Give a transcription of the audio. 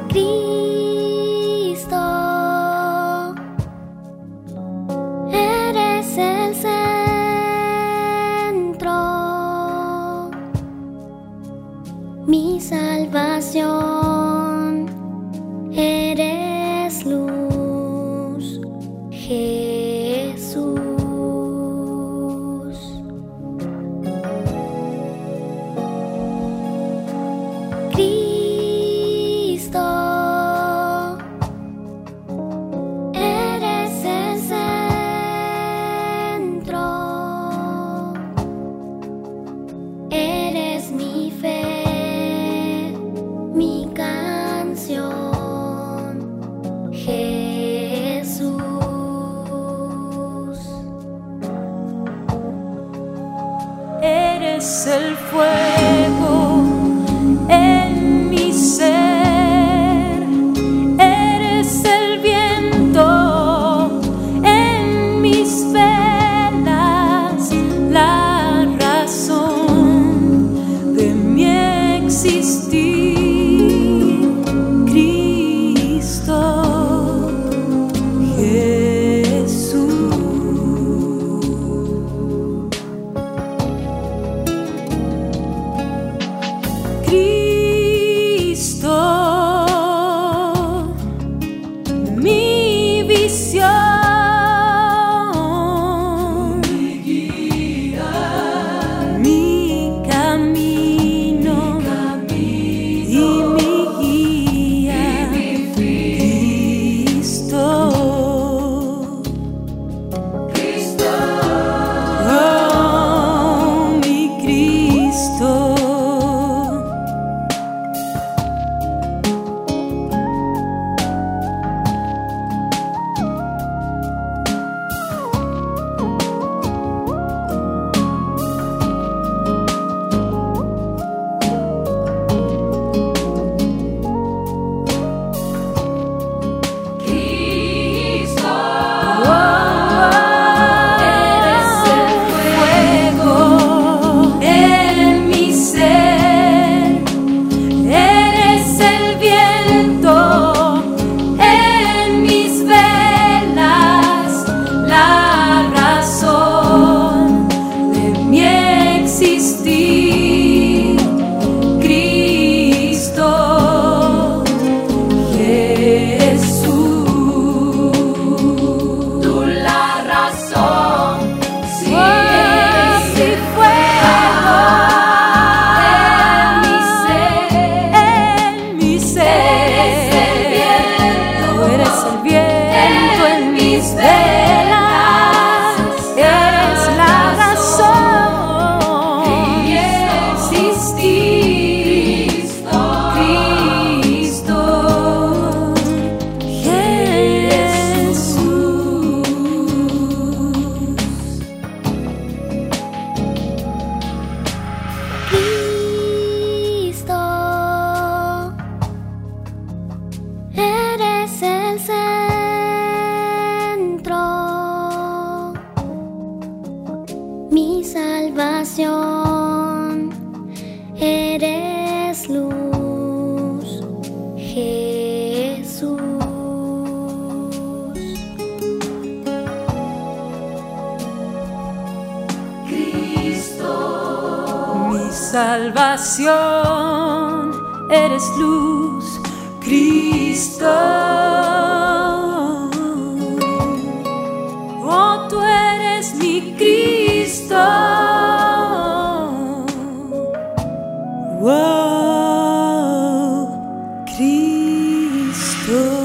Cristo, eres el centro, mi salvación, eres luz, Jesús. Cristo, eres el centro, eres mi fe, mi canción, Jesús. Eres el fuego en mi ser, eres el viento en mis velas, la razón de mi existir, Cristo Jesús. Cristo, mi visión, mi guía, mi camino, y mi guía, Cristo. Oh, mi Cristo. Eres el centro, mi salvación, eres luz, Jesús. Cristo, mi salvación, eres luz, Cristo. Oh, tú eres mi Cristo. Wow, Cristo.